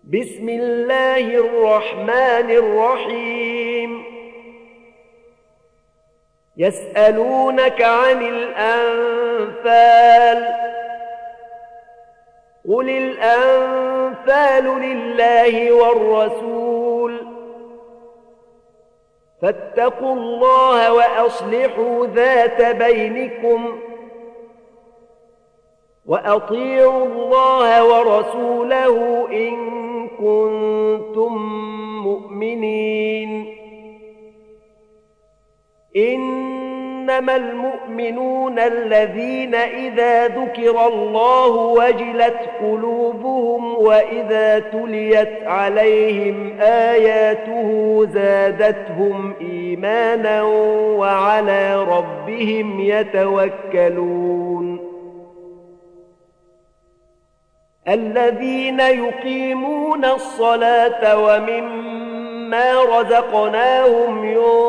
بسم الله الرحمن الرحيم. يسألونك عن الأنفال، قل الأنفال لله والرسول، فاتقوا الله وأصلحوا ذات بينكم، وأطيعوا الله ورسوله إن كنتم مؤمنين. إنما المؤمنون الذين إذا ذكر الله وجلت قلوبهم وإذا تليت عليهم آياته زادتهم إيمانا وعلى ربهم يتوكلون. الذين يقيمون الصلاة ومما رزقناهم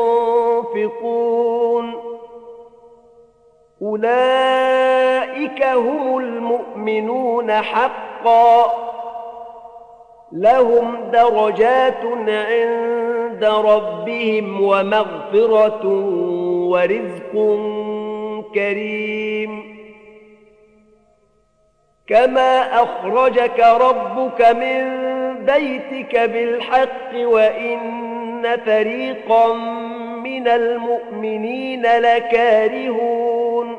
ينفقون، أولئك هم المؤمنون حقا، لهم درجات عند ربهم ومغفرة ورزق كريم. كما أخرجك ربك من بيتك بالحق وإن فريقا من المؤمنين لكارهون.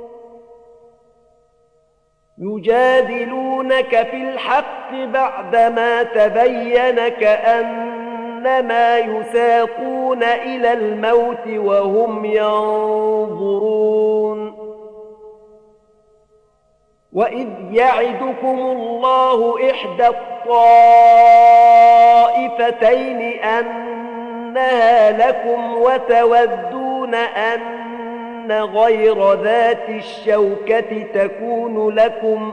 يجادلونك في الحق بعدما تبين كأنما يساقون إلى الموت وهم ينظرون. وإذ يعدكم الله إحدى الطائفتين أنها لكم وتودون أن غير ذات الشوكة تكون لكم،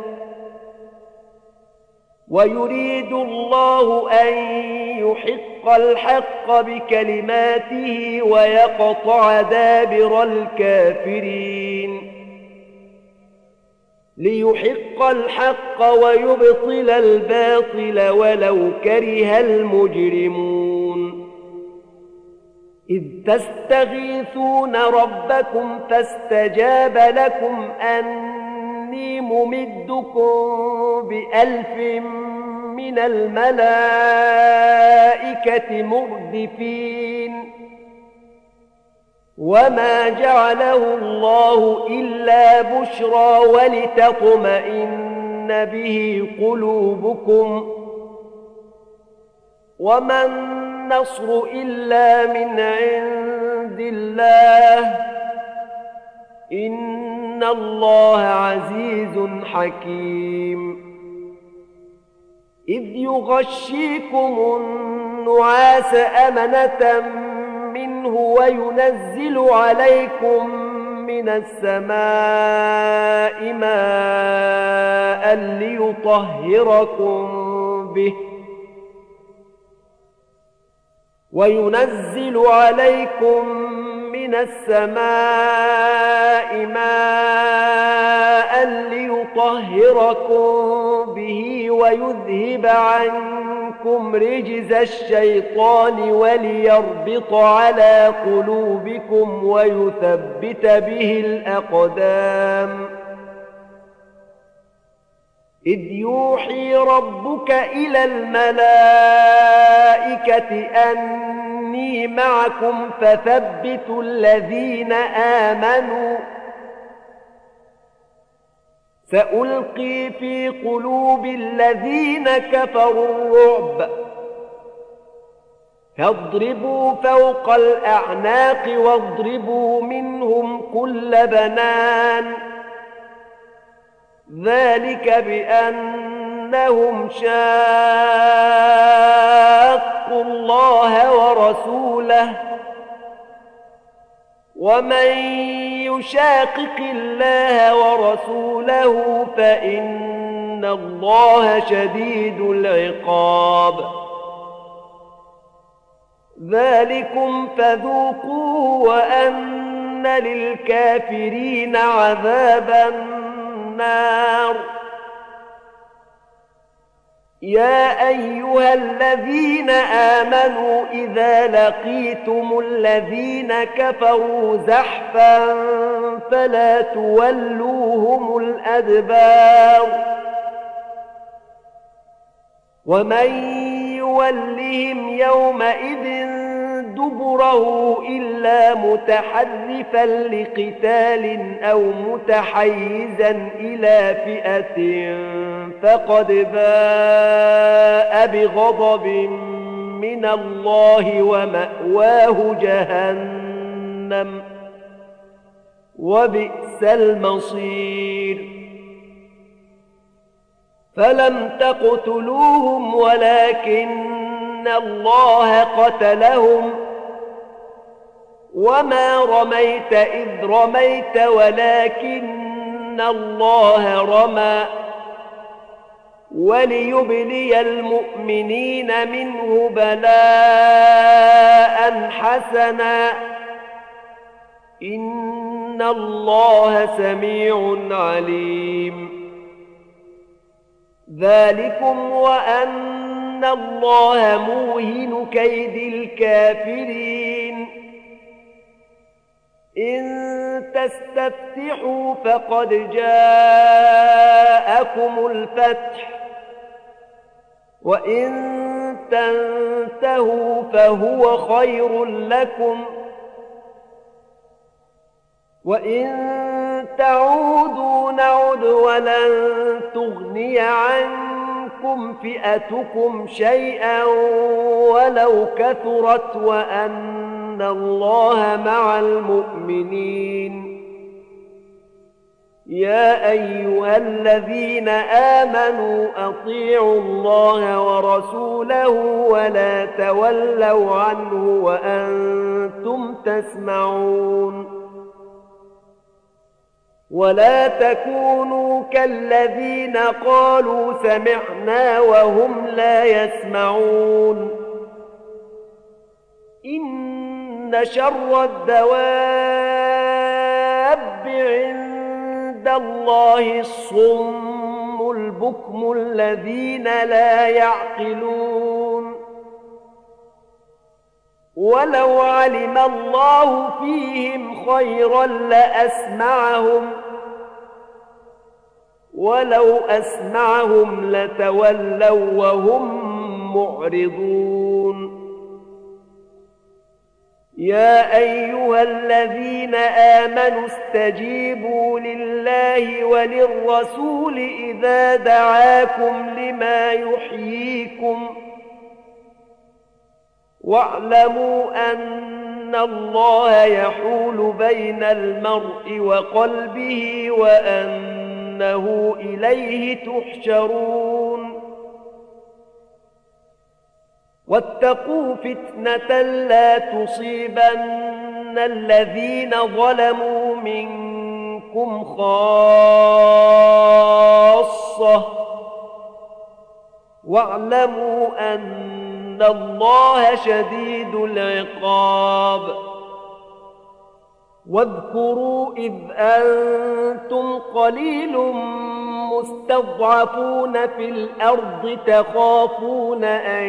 ويريد الله أن يحق الحق بكلماته ويقطع دابر الكافرين، ليحق الحق ويبطل الباطل ولو كره المجرمون. إذ تستغيثون ربكم فاستجاب لكم أني ممدكم ب1000 من الملائكة مردفين. وما جعله الله إلا بشرى ولتطمئن به قلوبكم، وما النصر إلا من عند الله، إن الله عزيز حكيم. إذ يغشيكم النعاس أمنة منه وينزل عليكم من السماء ماء ليطهركم به ويذهب عنكم رجز الشيطان وليربط على قلوبكم ويثبت به الأقدام. إذ يوحي ربك إلى الملائكة أني معكم فثبتوا الذين آمنوا، سألقي في قلوب الذين كفروا الرعب، فاضربوا فوق الأعناق واضربوا منهم كل بنان. ذلك بأنهم شاقوا الله ورسوله، ومن يشاقق الله ورسوله فإن الله شديد العقاب. ذلكم فذوقوه وأن للكافرين عذاب النار. يا أيها الذين آمنوا إذا لقيتم الذين كفروا زحفا فلا تولوهم الأدبار ومن يولهم يومئذ دبره إلا متحرفا لقتال أو متحيزا إلى فئة فقد باء بغضب من الله ومأواه جهنم وبئس المصير فلم تقتلوهم ولكن الله قتلهم وما رميت إذ رميت ولكن الله رمى وليبلي المؤمنين منه بلاء حسنا إن الله سميع عليم ذلكم وأن الله موهن كيد الكافرين إن تستفتحوا فقد جاءكم الفتح وإن تنتهوا فهو خير لكم وإن تعودوا نعد ولن تغني عنكم فئتكم شيئا ولو كثرت وأن الله مع المؤمنين يا أيها الذين آمنوا أطيعوا الله ورسوله ولا تولوا عنه وأنتم تسمعون ولا تكونوا كالذين قالوا سمعنا وهم لا يسمعون إن شر الدواب عند الله الصم البكم الذين لا يعقلون ولو علم الله فيهم خيرا لأسمعهم ولو أسمعهم لتولوا وهم معرضون يا أيها الذين آمنوا استجيبوا لله وللرسول إذا دعاكم لما يحييكم واعلموا أن الله يحول بين المرء وقلبه وأنه إليه تحشرون واتقوا فتنة لا تصيبن الذين ظلموا منكم خاصة واعلموا أن الله شديد العقاب واذكروا إذ أنتم قليل مستضعفون في الأرض تخافون أن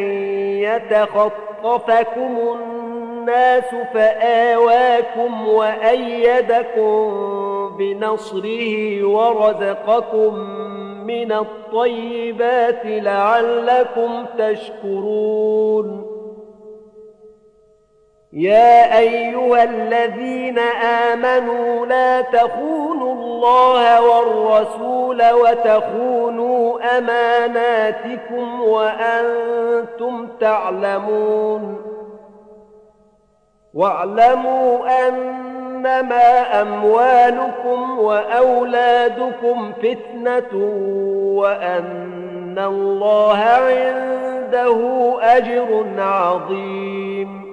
يتخطفكم الناس فآواكم وأيدكم بنصره ورزقكم من الطيبات لعلكم تشكرون يا أيها الذين آمنوا لا تخونوا الله والرسول وتخونوا أماناتكم وأنتم تعلمون واعلموا أنما أموالكم وأولادكم فتنة وأن الله عنده أجر عظيم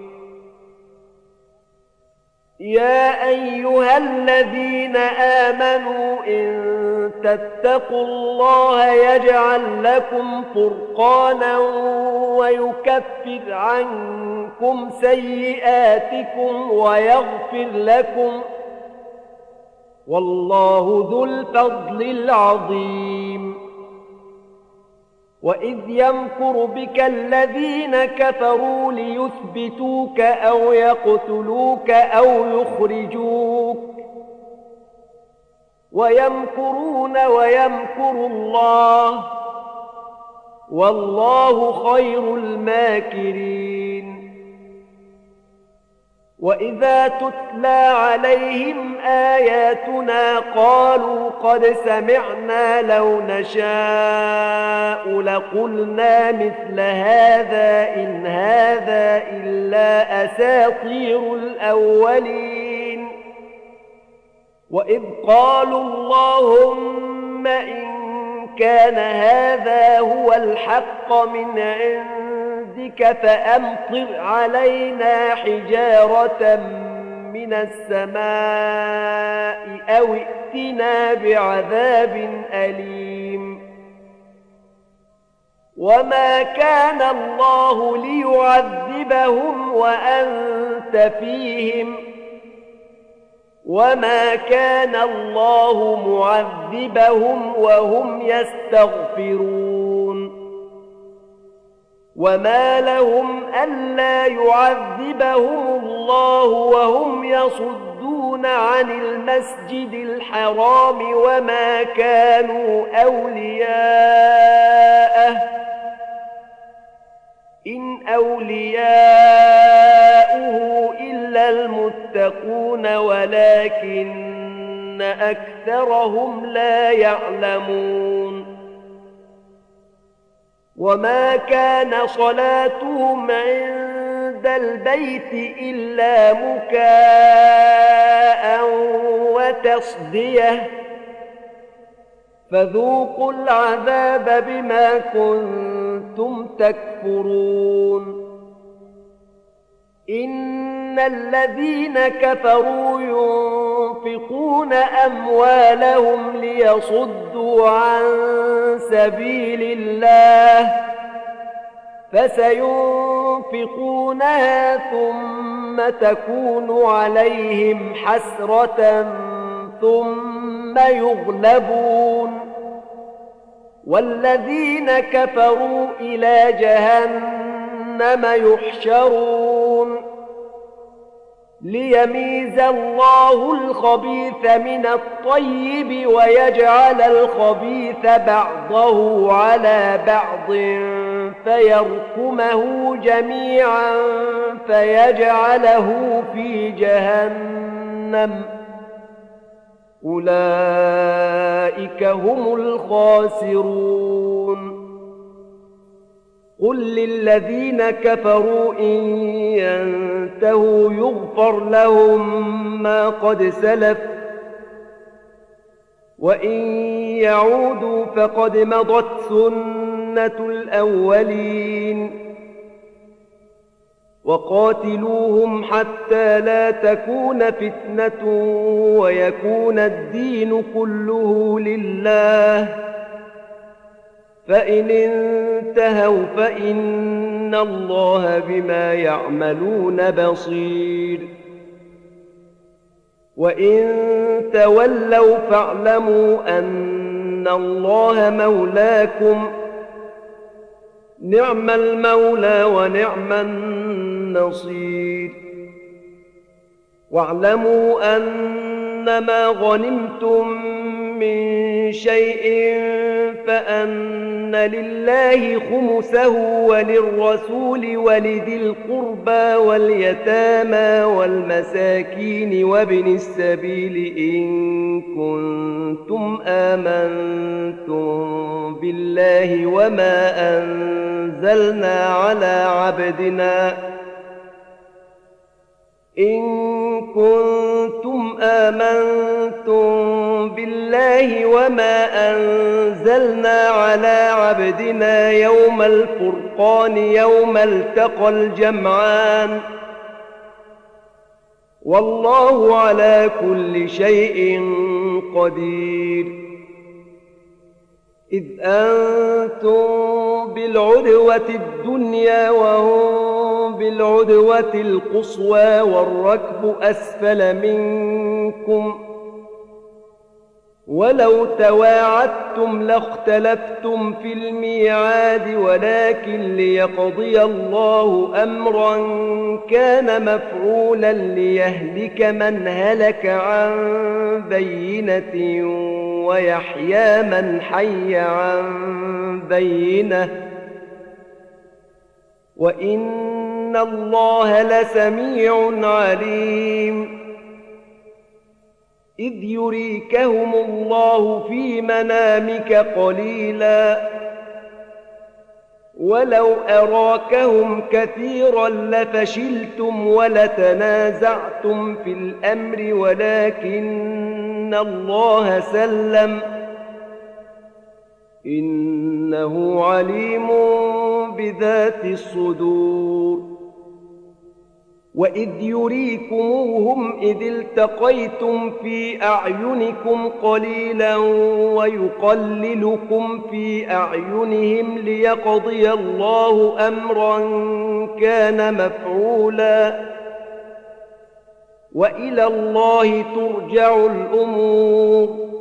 يا أيها الذين آمنوا إن تتقوا الله يجعل لكم فرقانا ويكفر عنكم سيئاتكم ويغفر لكم والله ذو الفضل العظيم وإذ يمكر بك الذين كفروا ليثبتوك أو يقتلوك أو يخرجوك ويمكرون ويمكر الله والله خير الماكرين وإذا تتلى عليهم آياتنا قالوا قد سمعنا لو نشاء لقلنا مثل هذا إن هذا إلا أساطير الأولين وإذ قالوا اللهم إن كان هذا هو الحق من عندك فأمطر علينا حجارة من السماء أو ائتنا بعذاب أليم وما كان الله ليعذبهم وأنت فيهم وما كان الله معذبهم وهم يستغفرون وما لهم ألا يعذبهم الله وهم يصدون عن المسجد الحرام وما كانوا أولياءه إن أولياؤه إلا المتقون ولكن أكثرهم لا يعلمون وما كان صلاتهم عند البيت إلا مكاء وتصدية فذوقوا العذاب بما كنتم تكفرون إن الذين كفروا ينفقون أموالهم ليصدوا عن سبيل الله فسينفقونها ثم تكون عليهم حسرة ثم يغلبون والذين كفروا إلى جهنم يحشرون ليميز الله الخبيث من الطيب ويجعل الخبيث بعضه على بعض فيركمه جميعا فيجعله في جهنم أولئك هم الخاسرون قل للذين كفروا إن ينتهوا يغفر لهم ما قد سلف وإن يعودوا فقد مضت سنة الأولين وقاتلوهم حتى لا تكون فتنة ويكون الدين كله لله فإن انتهوا فإن الله بما يعملون بصير وإن تولوا فاعلموا أن الله مولاكم نعم المولى ونعم النصير واعلموا أنما غنمتم من شيء فأن لله خمسه وللرسول ولذي القربى واليتامى والمساكين وابن السبيل إن كنتم آمنتم بالله وما أنزلنا على عبدنا إن كنتم آمنتم بالله وما أنزلنا على عبدنا يوم الفرقان يوم التقى الجمعان والله على كل شيء قدير إذ أنتم بالعدوة الدنيا وهم بالعدوة القصوى والركب أسفل منكم ولو تواعدتم لاختلفتم في الميعاد ولكن ليقضي الله أمرا كان مفعولا ليهلك من هلك عن بينة ويحيى من حي عن بينة وإن الله لسميع عليم إذ يريكهم الله في منامك قليلا ولو أراكهم كثيرا لفشلتم ولتنازعتم في الأمر ولكن الله سلم إنه عليم بذات الصدور وإذ يريكموهم إذ التقيتم في أعينكم قليلا ويقللكم في أعينهم ليقضي الله أمرا كان مفعولا وإلى الله ترجع الأمور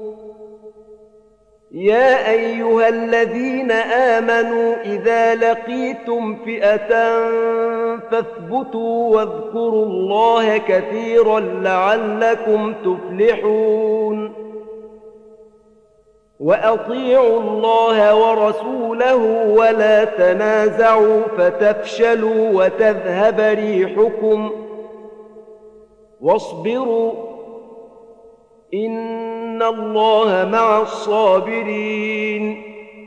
يا أيها الذين آمنوا إذا لقيتم فئة فاثبتوا واذكروا الله كثيرا لعلكم تفلحون وأطيعوا الله ورسوله ولا تنازعوا فتفشلوا وتذهب ريحكم واصبروا إن الله مع الصابرين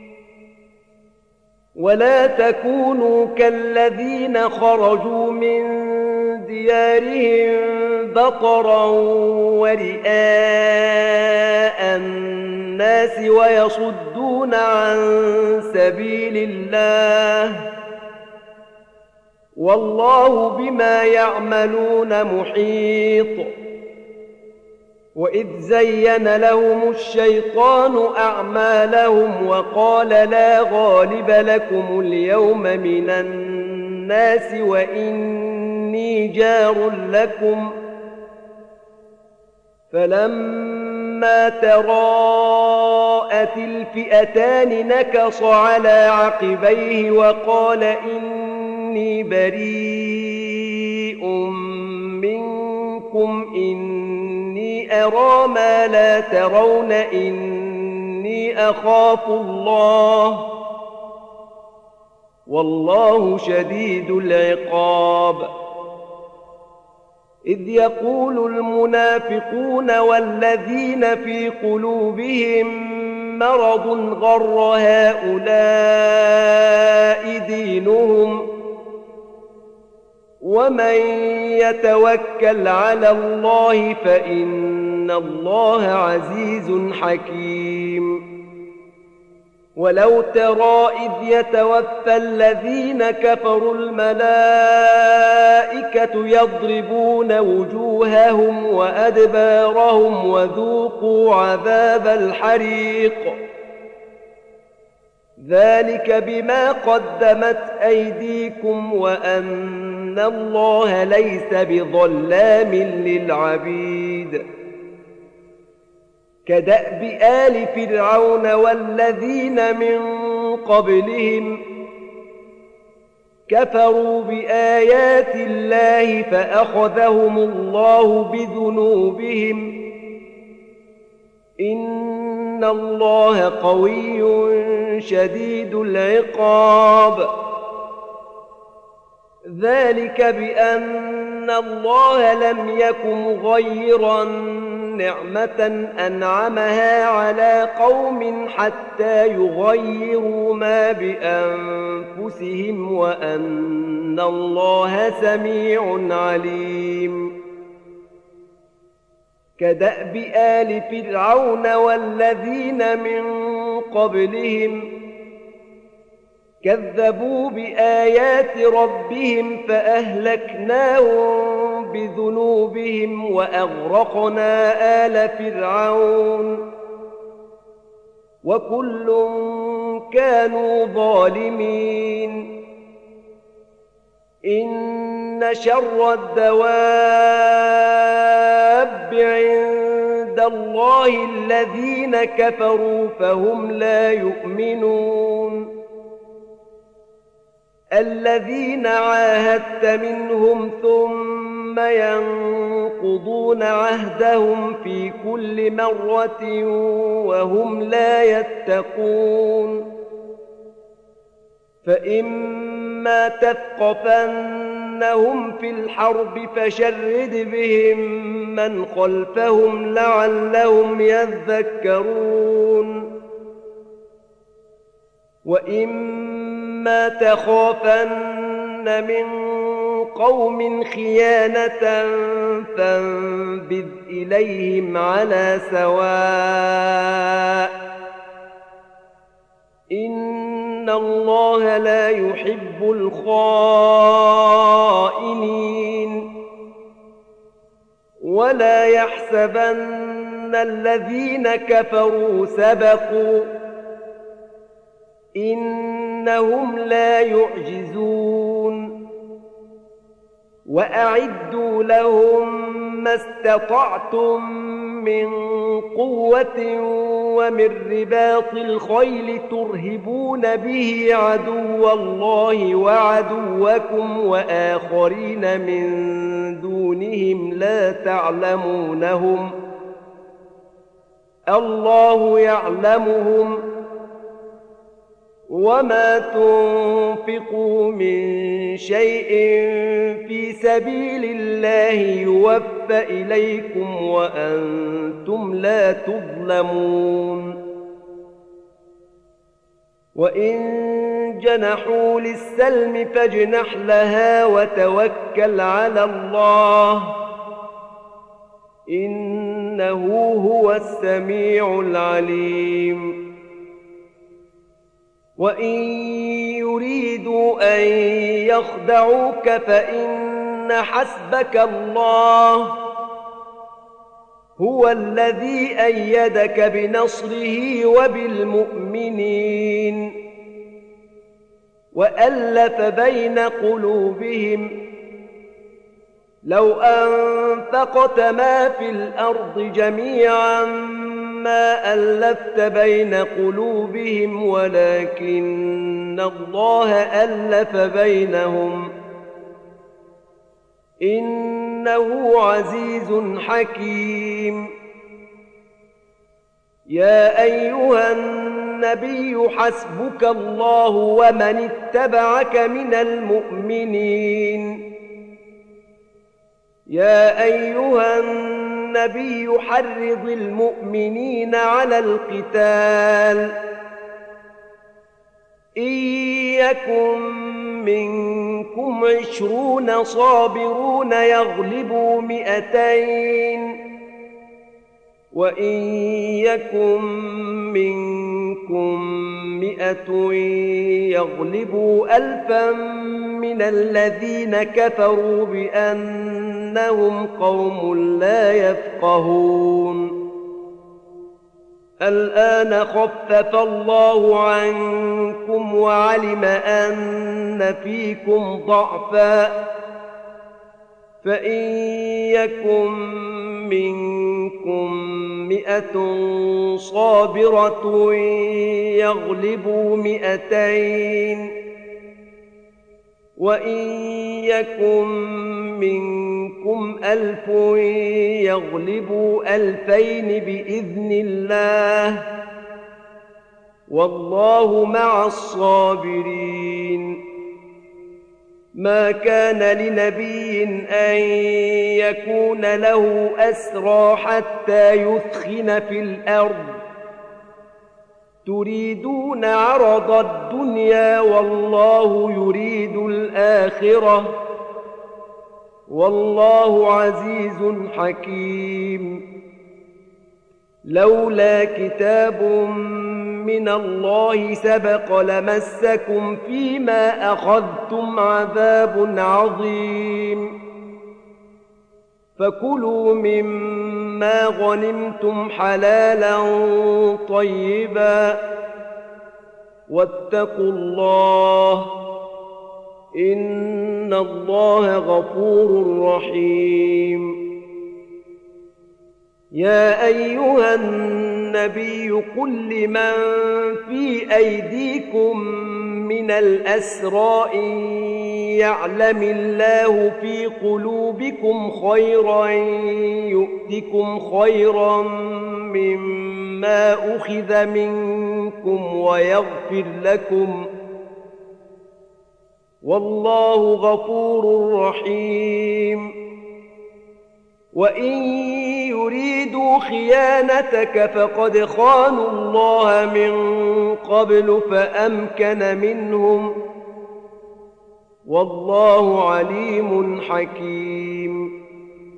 ولا تكونوا كالذين خرجوا من ديارهم بطرا ورئاء الناس ويصدون عن سبيل الله والله بما يعملون محيط وإذ زين لهم الشيطان أعمالهم وقال لا غالب لكم اليوم من الناس وإني جار لكم فلما تراءت الفئتان نكص على عقبيه وقال إني بريء منكم إني أرى ما لا ترون إني أخاف الله والله شديد العقاب إذ يقول المنافقون والذين في قلوبهم مرض غر هؤلاء دينهم ومن يتوكل على الله فإن الله عزيز حكيم ولو ترى إذ يتوفى الذين كفروا الملائكة يضربون وجوههم وأدبارهم وذوقوا عذاب الحريق ذلك بما قدمت أيديكم وأن الله ليس بظلام للعبيد كدأب آل فرعون والذين من قبلهم كفروا بآيات الله فأخذهم الله بذنوبهم إن الله قوي شديد العقاب ذلك بأن الله لم يك مغيرا نعمة أنعمها على قوم حتى يغيروا ما بأنفسهم وأن الله سميع عليم كدأب آل فرعون والذين من قبلهم كذبوا بآيات ربهم فأهلكناهم بذنوبهم وأغرقنا آل فرعون وكل كانوا ظالمين إن شر الدواب عند الله الذين كفروا فهم لا يؤمنون الذين عاهدت منهم ثم ينقضون عهدهم في كل مرة وهم لا يتقون فإما تثقفنهم في الحرب فشرد بهم من خلفهم لعلهم يذكرون وإما تخافن من قوم خيانة فانبذ إليهم على سواء إن الله لا يحب الخائنين ولا يحسبن الذين كفروا سبقوا إنهم لا يعجزون وأعدوا لهم ما استطعتم من قوة ومن رباط الخيل ترهبون به عدو الله وعدوكم وآخرين من دونهم لا تعلمونهم الله يعلمهم وما تنفقوا من شيء في سبيل الله يوفى إليكم وأنتم لا تظلمون وإن جنحوا للسلم فاجنح لها وتوكل على الله إنه هو السميع العليم وإن يريدوا أن يخدعوك فإن حسبك الله هو الذي أيدك بنصره وبالمؤمنين وألف بين قلوبهم لو أنفقت ما في الأرض جميعا ما ألفت بين قلوبهم ولكن الله ألف بينهم إنه عزيز حكيم يا أيها النبي حسبك الله ومن اتبعك من المؤمنين يا أيها النبي حرض المؤمنين على القتال إن يكن منكم 20 صابرون يغلبوا 200 وإن يكن منكم 100 يغلبوا 1000 من الذين كفروا بأنهم قوم لا يفقهون الآن خفف الله عنكم وعلم أن فيكم ضعفا فإن يكن منكم 100 صابرة يغلبوا 200 وإن يكن منكم 1000 يغلبوا 2000 بإذن الله والله مع الصابرين ما كان لنبي أن يكون له أسرى حتى يثخن في الأرض تريدون عرض الدنيا والله يريد الآخرة والله عزيز حكيم لولا كتاب من الله سبق لمسكم فيما أخذتم عذاب عظيم فكلوا مما غنمتم حلالا طيبا واتقوا الله إن الله غفور رحيم يا أيها النبي قل لمن في أيديكم من الأسرى إن يعلم الله في قلوبكم خيرا يؤتكم خيرا مما أخذ منكم ويغفر لكم والله غفور رحيم. وإن يريدوا خيانتك فقد خانوا الله من قبل فأمكن منهم والله عليم حكيم.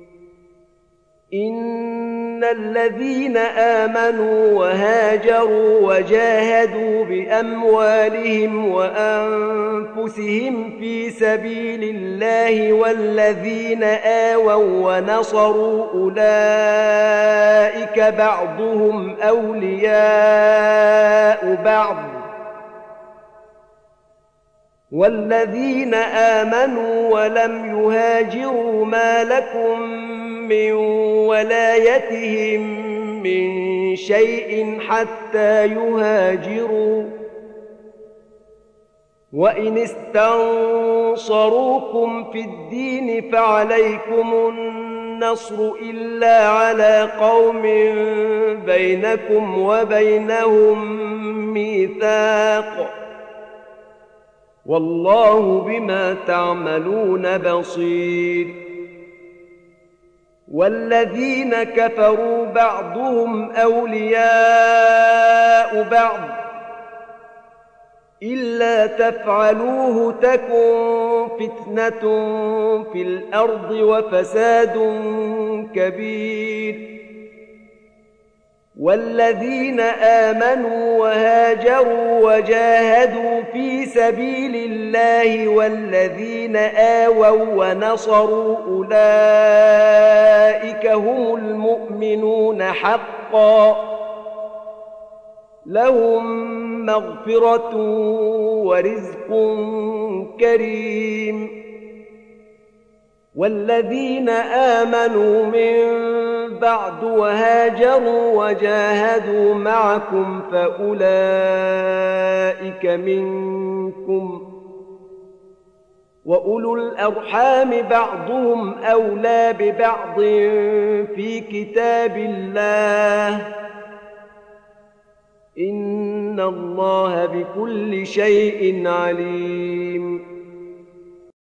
إن الذين آمنوا وهاجروا وجاهدوا بأموالهم وأنفسهم في سبيل الله والذين آووا ونصروا أولئك بعضهم أولياء بعض والذين آمنوا ولم يهاجروا ما لكم من ولايتهم من شيء حتى يهاجروا وإن استنصروكم في الدين فعليكم النصر إلا على قوم بينكم وبينهم ميثاق والله بما تعملون بصير. والذين كفروا بعضهم أولياء بعض إلا تفعلوه تكن فتنة في الأرض وفساد كبير. والذين آمنوا وهاجروا وجاهدوا في سبيل الله والذين آووا ونصروا أولئك هم المؤمنون حقا لهم مغفرة ورزق كريم. والذين آمنوا من بعد وهاجروا وجاهدوا معكم فأولئك منكم وأولو الأرحام بعضهم أولى ببعض في كتاب الله إن الله بكل شيء عليم.